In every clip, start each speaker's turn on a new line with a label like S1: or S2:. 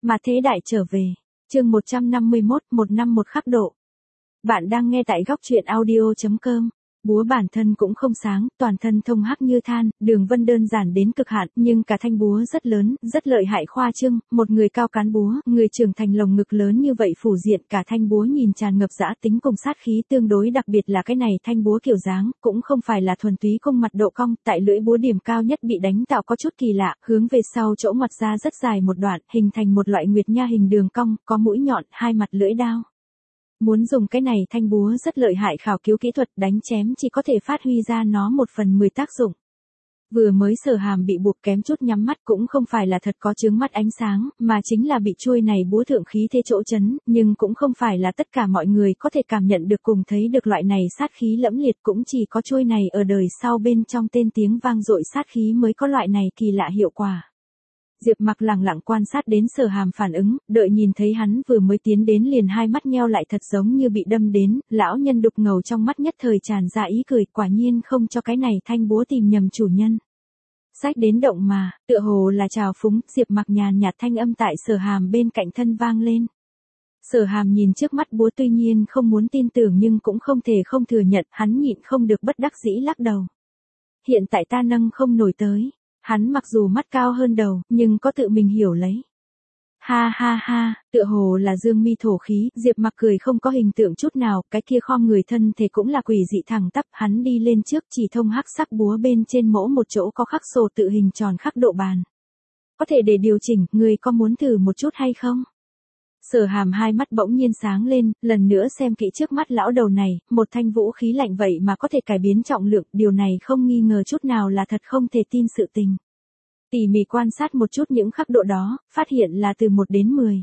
S1: Mà thế đại trở về. Chương 151, một năm một khắc độ. Bạn đang nghe tại góc truyện audio.com. Búa bản thân cũng không sáng, toàn thân thông hắc như than, đường vân đơn giản đến cực hạn, nhưng cả thanh búa rất lớn, rất lợi hại khoa trương, một người cao cán búa, người trưởng thành lồng ngực lớn như vậy phủ diện cả thanh búa nhìn tràn ngập dã tính cùng sát khí tương đối, đặc biệt là cái này thanh búa kiểu dáng, cũng không phải là thuần túy cung mặt độ cong, tại lưỡi búa điểm cao nhất bị đánh tạo có chút kỳ lạ, hướng về sau chỗ ngoặt ra rất dài một đoạn, hình thành một loại nguyệt nha hình đường cong, có mũi nhọn, hai mặt lưỡi đao. Muốn dùng cái này thanh búa rất lợi hại khảo cứu kỹ thuật đánh chém chỉ có thể phát huy ra nó 1/10 tác dụng. Vừa mới Sở Hàm bị buộc kém chút nhắm mắt cũng không phải là thật có chướng mắt ánh sáng, mà chính là bị chuôi này búa thượng khí thế chỗ chấn, nhưng cũng không phải là tất cả mọi người có thể cảm nhận được cùng thấy được loại này sát khí lẫm liệt, cũng chỉ có chuôi này ở đời sau bên trong tên tiếng vang dội sát khí mới có loại này kỳ lạ hiệu quả. Diệp Mặc lặng lặng quan sát đến Sở Hàm phản ứng, đợi nhìn thấy hắn vừa mới tiến đến liền hai mắt nheo lại thật giống như bị đâm đến, lão nhân đục ngầu trong mắt nhất thời tràn ra ý cười, quả nhiên không cho cái này thanh búa tìm nhầm chủ nhân. Sách đến động mà, tựa hồ là trào phúng, Diệp Mặc nhàn nhạt thanh âm tại Sở Hàm bên cạnh thân vang lên. Sở Hàm nhìn trước mắt búa tuy nhiên không muốn tin tưởng nhưng cũng không thể không thừa nhận, hắn nhịn không được bất đắc dĩ lắc đầu. Hiện tại ta nâng không nổi tới. Hắn mặc dù mắt cao hơn đầu, nhưng có tự mình hiểu lấy. Ha ha ha, tựa hồ là dương mi thổ khí, Diệp Mặc cười không có hình tượng chút nào, cái kia khom người thân thể cũng là quỷ dị thẳng tắp, hắn đi lên trước chỉ thông hắc sắc búa bên trên mỗ một chỗ có khắc sổ tự hình tròn khắc độ bàn. Có thể để điều chỉnh, người có muốn thử một chút hay không? Sở Hàm hai mắt bỗng nhiên sáng lên, lần nữa xem kỹ trước mắt lão đầu này, một thanh vũ khí lạnh vậy mà có thể cải biến trọng lượng, điều này không nghi ngờ chút nào là thật không thể tin sự tình. Tỉ mỉ quan sát một chút những khắc độ đó, phát hiện là từ 1 đến 10.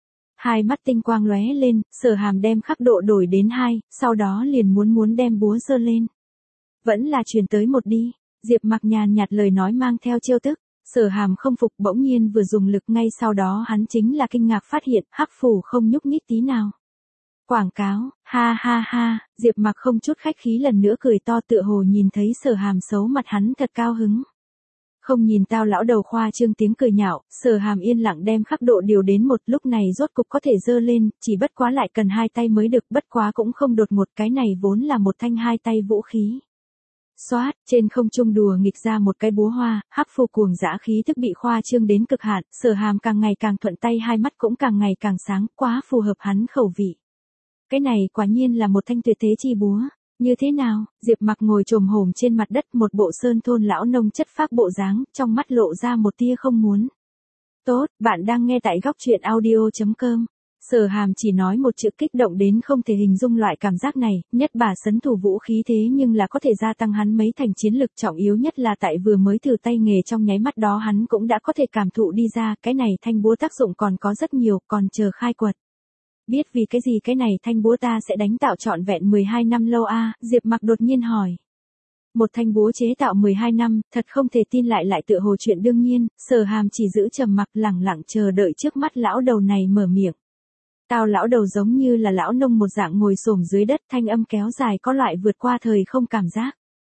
S1: Hai mắt tinh quang lóe lên, Sở Hàm đem khắc độ đổi đến 2, sau đó liền muốn đem búa giơ lên. Vẫn là truyền tới 1 đi, Diệp Mặc nhàn nhạt lời nói mang theo trêu tức. Sở Hàm không phục, bỗng nhiên vừa dùng lực, ngay sau đó hắn chính là kinh ngạc phát hiện hắc phủ không nhúc nhích tí nào. Quảng cáo, ha ha ha, Diệp Mặc không chút khách khí lần nữa cười to, tựa hồ nhìn thấy Sở Hàm xấu mặt hắn thật cao hứng. Không nhìn tao lão đầu khoa trương tiếng cười nhạo, Sở Hàm yên lặng đem khắc độ điều đến 1, lúc này rốt cục có thể giơ lên, chỉ bất quá lại cần 2 tay mới được, bất quá cũng không đột ngột, cái này vốn là một thanh 2 tay vũ khí. Xoát, trên không trung đùa nghịch ra một cái búa hoa, hắc phù cuồng dã khí thức bị khoa trương đến cực hạn, Sở Hàm càng ngày càng thuận tay, hai mắt cũng càng ngày càng sáng, quá phù hợp hắn khẩu vị. Cái này quả nhiên là một thanh tuyệt thế chi búa. Như thế nào? Diệp Mặc ngồi chồm hổm trên mặt đất, một bộ sơn thôn lão nông chất phác bộ dáng, trong mắt lộ ra một tia không muốn. Tốt, bạn đang nghe tại góc truyện audio.com. Sở Hàm chỉ nói một chữ, kích động đến không thể hình dung loại cảm giác này, nhất bà sấn thủ vũ khí thế nhưng là có thể gia tăng hắn mấy thành chiến lực, trọng yếu nhất là tại vừa mới thử tay nghề trong nháy mắt đó hắn cũng đã có thể cảm thụ đi ra, cái này thanh búa tác dụng còn có rất nhiều, còn chờ khai quật. Biết vì cái gì cái này thanh búa ta sẽ đánh tạo trọn vẹn 12 năm lâu a? Diệp Mặc đột nhiên hỏi. Một thanh búa chế tạo 12 năm, thật không thể tin lại tựa hồ chuyện đương nhiên, Sở Hàm chỉ giữ trầm mặc lẳng lặng chờ đợi trước mắt lão đầu này mở miệng. Tao lão đầu giống như là lão nông một dạng ngồi xổm dưới đất, thanh âm kéo dài có loại vượt qua thời không cảm giác.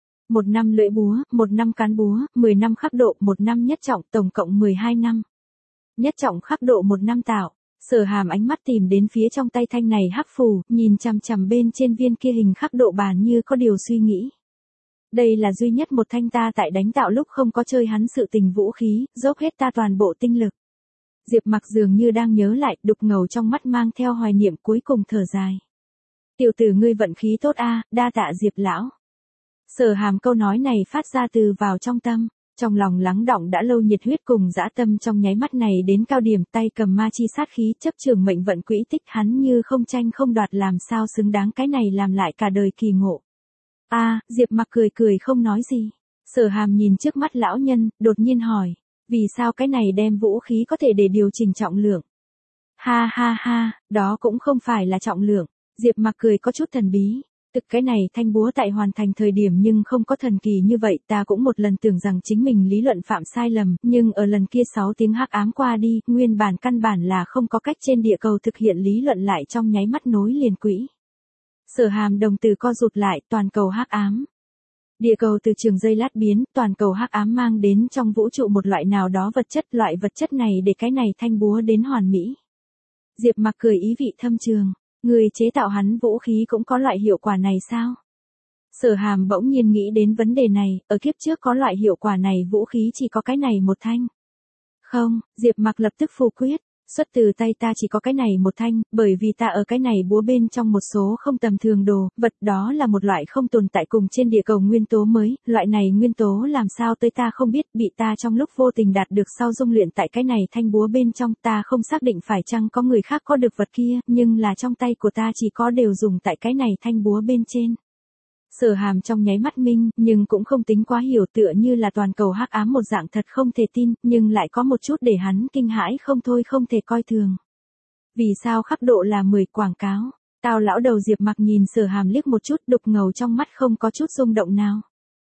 S1: 1 năm lưỡi búa, 1 năm cán búa, 10 năm khắc độ, 1 năm nhất trọng, tổng cộng 12 năm. Nhất trọng khắc độ 1 năm tạo. Sở Hàm ánh mắt tìm đến phía trong tay thanh này hắc phù, nhìn chằm chằm bên trên viên kia hình khắc độ bàn như có điều suy nghĩ. Đây là duy nhất một thanh ta tại đánh tạo lúc không có chơi hắn sự tình vũ khí, dốc hết ta toàn bộ tinh lực. Diệp Mặc dường như đang nhớ lại, đục ngầu trong mắt mang theo hoài niệm, cuối cùng thở dài. Tiểu tử ngươi vận khí tốt a, đa tạ Diệp lão. Sở Hàm câu nói này phát ra từ vào trong tâm. Trong lòng lắng đọng đã lâu nhiệt huyết cùng dã tâm trong nháy mắt này đến cao điểm, tay cầm ma chi sát khí chấp trường mệnh vận quỹ tích, hắn như không tranh không đoạt, làm sao xứng đáng cái này làm lại cả đời kỳ ngộ. Diệp Mặc cười không nói gì. Sở Hàm nhìn trước mắt lão nhân, đột nhiên hỏi, vì sao cái này đem vũ khí có thể để điều chỉnh trọng lượng? Ha ha ha, đó cũng không phải là trọng lượng. Diệp Mặc cười có chút thần bí. Thực cái này thanh búa tại hoàn thành thời điểm nhưng không có thần kỳ như vậy, ta cũng một lần tưởng rằng chính mình lý luận phạm sai lầm, nhưng ở lần kia 6 tiếng hắc ám qua đi, nguyên bản căn bản là không có cách trên địa cầu thực hiện lý luận lại trong nháy mắt nối liền quỹ. Sở Hàm đồng tử co rụt lại, toàn cầu hắc ám. Địa cầu từ trường giây lát biến, toàn cầu hắc ám mang đến trong vũ trụ một loại nào đó vật chất, loại vật chất này để cái này thanh búa đến hoàn mỹ. Diệp Mặc cười ý vị thâm trường, người chế tạo hắn vũ khí cũng có loại hiệu quả này sao? Sở Hàm bỗng nhiên nghĩ đến vấn đề này, ở kiếp trước có loại hiệu quả này vũ khí chỉ có cái này một thanh. Không, Diệp Mặc lập tức phủ quyết, xuất từ tay ta chỉ có cái này một thanh, bởi vì ta ở cái này búa bên trong một số không tầm thường đồ, vật đó là một loại không tồn tại cùng trên địa cầu nguyên tố mới, loại này nguyên tố làm sao tới ta không biết, bị ta trong lúc vô tình đạt được sau dung luyện tại cái này thanh búa bên trong, ta không xác định phải chăng có người khác có được vật kia, nhưng là trong tay của ta chỉ có đều dùng tại cái này thanh búa bên trên. Sở Hàm trong nháy mắt minh, nhưng cũng không tính quá hiểu, tựa như là toàn cầu hắc ám một dạng thật không thể tin, nhưng lại có một chút để hắn kinh hãi không thôi không thể coi thường. Vì sao khắc độ là 10 quảng cáo? Tao lão đầu Diệp Mặc nhìn Sở Hàm liếc một chút, đục ngầu trong mắt không có chút rung động nào.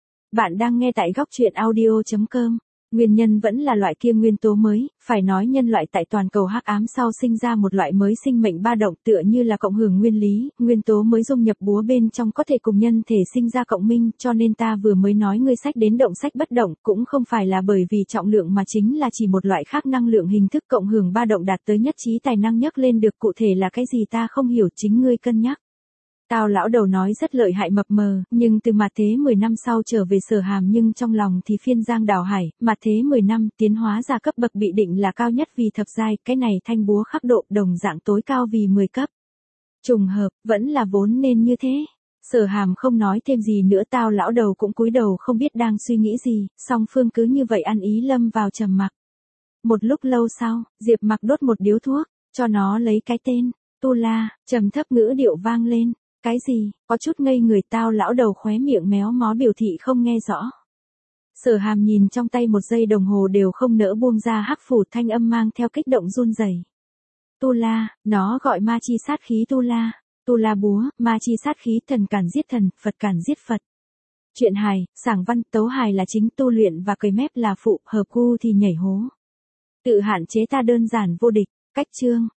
S1: Bạn đang nghe tại góc truyện audio.com. Nguyên nhân vẫn là loại kia nguyên tố mới, phải nói nhân loại tại toàn cầu hắc ám sau sinh ra một loại mới sinh mệnh ba động, tựa như là cộng hưởng nguyên lý, nguyên tố mới dung nhập búa bên trong có thể cùng nhân thể sinh ra cộng minh, cho nên ta vừa mới nói ngươi sách đến động sách bất động, cũng không phải là bởi vì trọng lượng mà chính là chỉ một loại khác năng lượng hình thức cộng hưởng ba động đạt tới nhất trí tài năng nhấc lên được, cụ thể là cái gì ta không hiểu, chính ngươi cân nhắc. Tao lão đầu nói rất lợi hại mập mờ, nhưng từ mặt thế 10 năm sau trở về Sở Hàm nhưng trong lòng thì phiên giang đảo hải, mặt thế 10 năm tiến hóa ra cấp bậc bị định là cao nhất vì thập giai, cái này thanh búa khắc độ đồng dạng tối cao vì 10 cấp. Trùng hợp, vẫn là vốn nên như thế. Sở Hàm không nói thêm gì nữa, tao lão đầu cũng cúi đầu không biết đang suy nghĩ gì, song phương cứ như vậy ăn ý lâm vào trầm mặc. Một lúc lâu sau, Diệp Mặc đốt một điếu thuốc, cho nó lấy cái tên, Tu La, trầm thấp ngữ điệu vang lên. Cái gì, có chút ngây người, tao lão đầu khóe miệng méo mó biểu thị không nghe rõ. Sở Hàm nhìn trong tay một giây đồng hồ đều không nỡ buông ra hắc phủ, thanh âm mang theo kích động run rẩy. Tu La, nó gọi ma chi sát khí Tu La búa, ma chi sát khí, thần cản giết thần, Phật cản giết Phật. Truyện hài, sảng văn, tấu hài là chính, tu luyện và cười mép là phụ, hợp cu thì nhảy hố. Tự hạn chế ta đơn giản vô địch, cách chương.